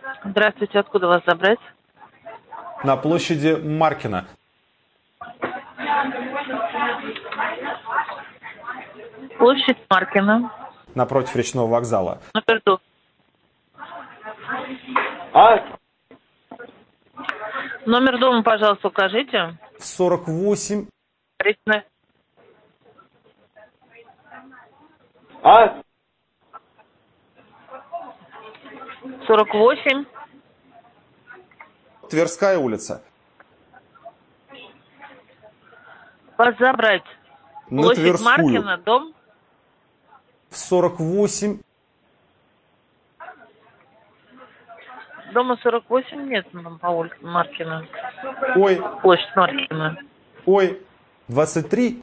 Здравствуйте, откуда вас забрать? На площади Маркина. Площадь Маркина. Напротив речного вокзала. Номер дома. Номер дома, пожалуйста, укажите. 48. Речная. 48. Тверская улица. Вас забрать. На Площадь Тверскую. Маркина, дом. В 48. Дома 48 нет по улице Маркина. Ой, Площадь Маркина. 23.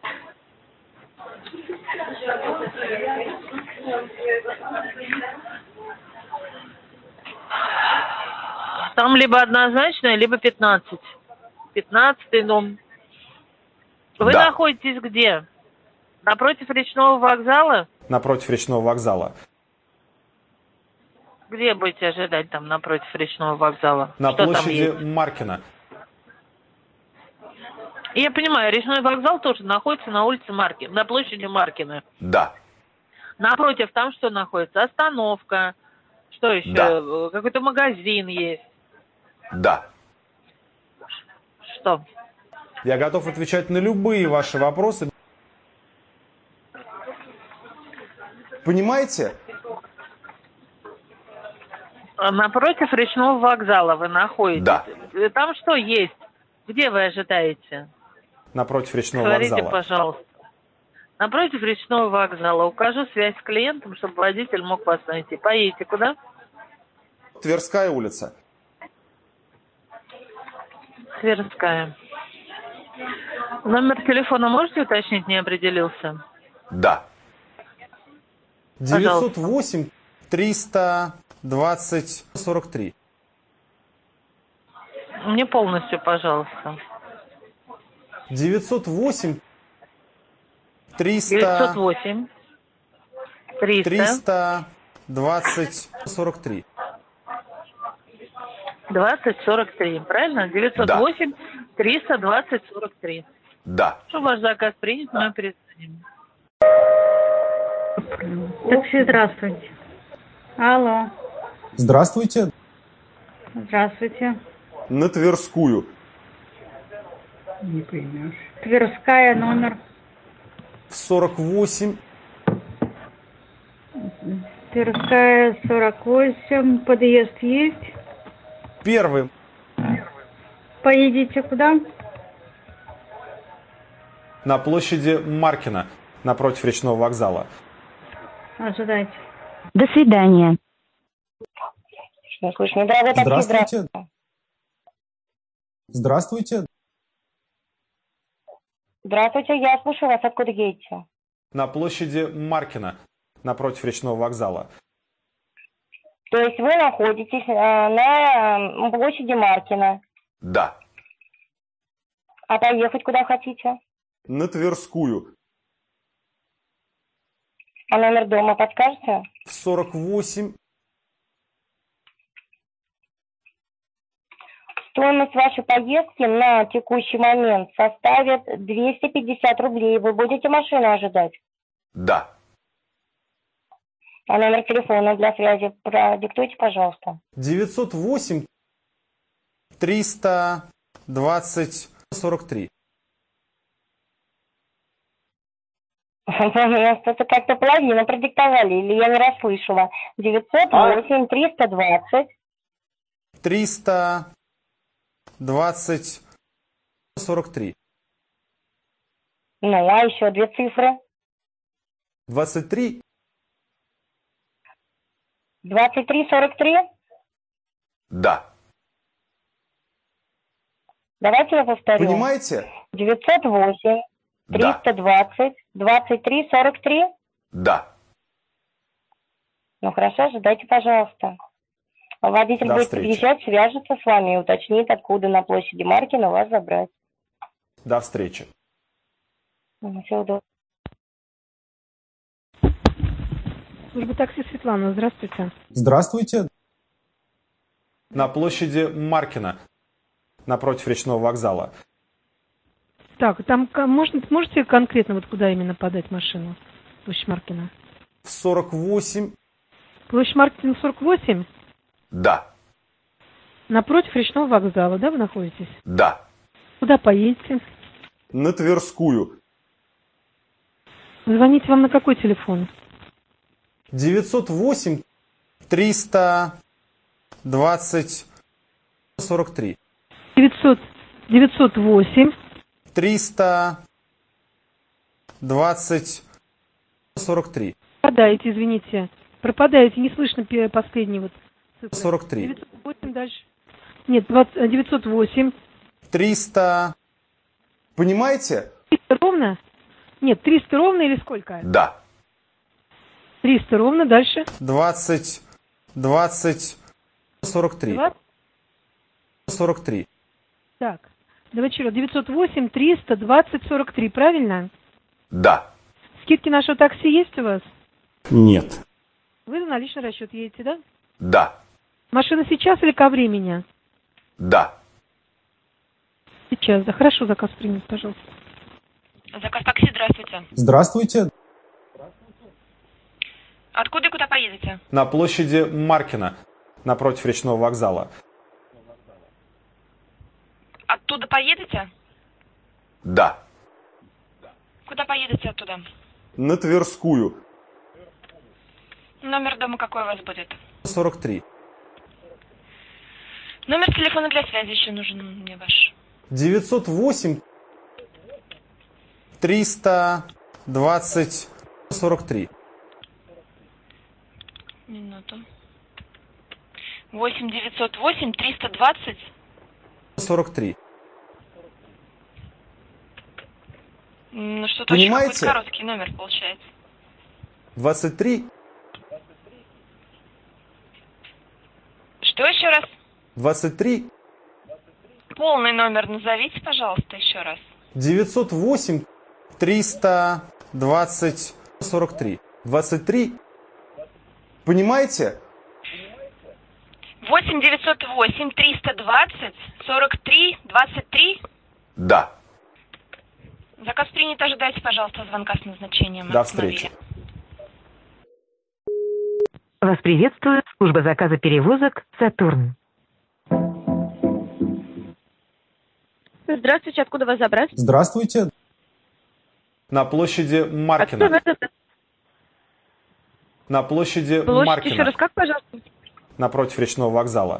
Там либо однозначно, либо 15. 15-й дом. Вы Да. находитесь где? Напротив речного вокзала? Напротив речного вокзала. Где будете ожидать там напротив речного вокзала? На Что там площади есть? Маркина. Я понимаю, речной вокзал тоже находится на улице Маркина, на площади Маркина. Да. Напротив там что находится? Остановка. Что еще? Да. Какой-то магазин есть. Да. Что? Я готов отвечать на любые ваши вопросы. Понимаете? Напротив речного вокзала вы находитесь. Да. Там что есть? Где вы ожидаете? Напротив речного Говорите, вокзала. пожалуйста. Напротив речного вокзала. Укажу связь с клиентом, чтобы водитель мог вас найти. Поедете куда? Тверская улица. Тверская. Номер телефона можете уточнить, не определился? Да. Пожалуйста. 908 320 43. Мне полностью, пожалуйста. 908 300 908 300 320 43. 20 43. Правильно? 908 320 43. Да. Что ваш заказ принят, мы перезвоним. Такси, здравствуйте. Алло, Здравствуйте. здравствуйте. На Тверскую. Не поймешь. Тверская, номер. В 48. Тверская, 48. Подъезд есть? Первый. Поедете куда? На площади Маркина. Напротив речного вокзала. Ожидайте. До свидания. Не слышно. Дорогой такси, Здравствуйте. Здравствуйте. Здравствуйте, я слушаю вас. Откуда едете? На площади Маркина. Напротив речного вокзала. То есть вы находитесь на площади Маркина. Да. А поехать куда хотите? На Тверскую. А номер дома подскажете? В 48. Стоимость вашей поездки на текущий момент составит 250 рублей. Вы будете машину ожидать? Да. А номер телефона для связи продиктуйте, пожалуйста. 908 320 43. Что-то как-то половину продиктовали, или я не расслышала. 908 320 320 43. Ну, а еще две цифры. 23. 2343. Да. Давайте я повторю. Понимаете? 908 320 23 43. Да. Ну хорошо, ожидайте, пожалуйста. Водитель До будет встречи. подъезжать, свяжется с вами и уточнит, откуда на площади Маркина вас забрать. До встречи. Всего доброго. Служба такси, Светлана, здравствуйте. Здравствуйте. На площади Маркина, напротив речного вокзала. Так, там можете конкретно вот куда именно подать машину? Площадь Маркина. В 48. Площадь Маркина 48? Да. Напротив речного вокзала, да, вы находитесь? Да. Куда поедете? На Тверскую. Звоните вам на какой телефон? 908 320 43. 908 320 43. Пропадаете, извините. Пропадаете, не слышно последний вот цифры. 43. 908 дальше. Нет, 908. 300. Понимаете? 300 ровно? Нет, 300 ровно или сколько? Да. 300 ровно, дальше. 20 43. 20? 43. Так, давайте еще раз. 908 320 43, правильно? Да. Скидки нашего такси есть у вас? Нет. Вы на наличный расчет едете, да? Да. Машина сейчас или ко времени? Да. Сейчас, да. Хорошо, заказ принят, пожалуйста. Заказ такси, здравствуйте. Здравствуйте. Откуда и куда поедете? На площади Маркина, напротив речного вокзала. Оттуда поедете? Да. Куда поедете оттуда? На Тверскую. Номер дома какой у вас будет? 43. Номер телефона для связи еще нужен мне ваш. 908 320 43. Минуту. 8 908 320 43. Ну что-то очень Понимаете? какой-то короткий номер получается. 23. Что еще раз? 23. Полный номер назовите, пожалуйста, еще раз. 908 320 43. 23. Понимаете? 8 908 320 43 23. Да. Заказ принят, ожидайте, пожалуйста, звонка с назначением. До встречи. Вас приветствует служба заказа перевозок «Сатурн». Здравствуйте, откуда вас забрать? Здравствуйте. На площади Маркина. На площади Площадь, Маркина. еще раз, как, пожалуйста? Напротив речного вокзала.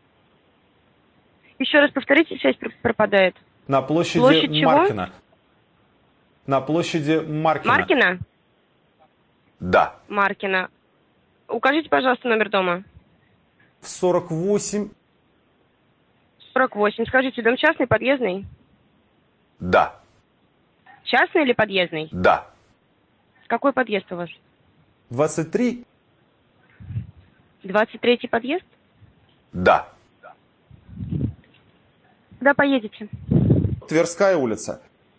Еще раз повторите, связь пропадает. На площади Площадь чего? Маркина. На площади Маркина. Маркина? Да. Маркина. Укажите, пожалуйста, номер дома. В 48. 48. Скажите, дом частный, подъездный? Да. Частный или подъездный? Да. Какой подъезд у вас? 23. 23-й подъезд? Да. Куда поедете? Тверская улица.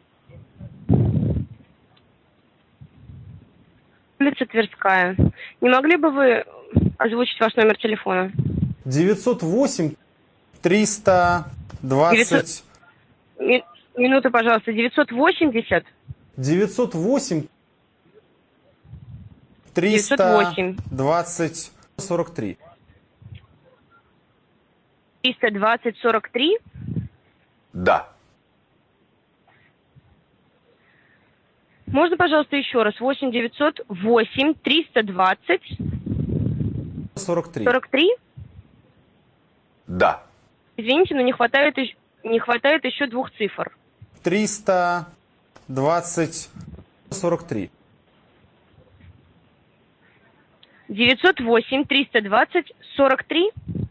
Улица Тверская. Не могли бы вы озвучить ваш номер телефона? 908 320. Минуту, пожалуйста. 980? 908 320 43. 320 43? Да. Можно, пожалуйста, еще раз? 8 908 320 43. 43? Да. Извините, но не хватает еще двух цифр. 320 43. 908 320 43?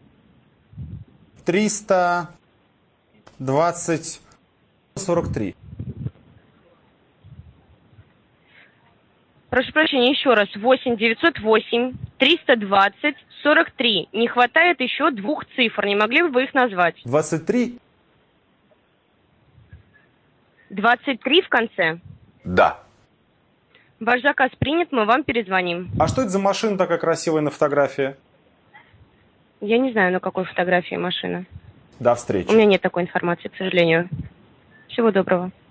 320 43. Прошу прощения, еще раз. 8 908 320 43. Не хватает еще двух цифр. Не могли бы вы их назвать? 23. 23 в конце? Да. Ваш заказ принят, мы вам перезвоним. А что это за машина такая красивая на фотографии? Я не знаю, на какой фотографии машина. До встречи. У меня нет такой информации, к сожалению. Всего доброго.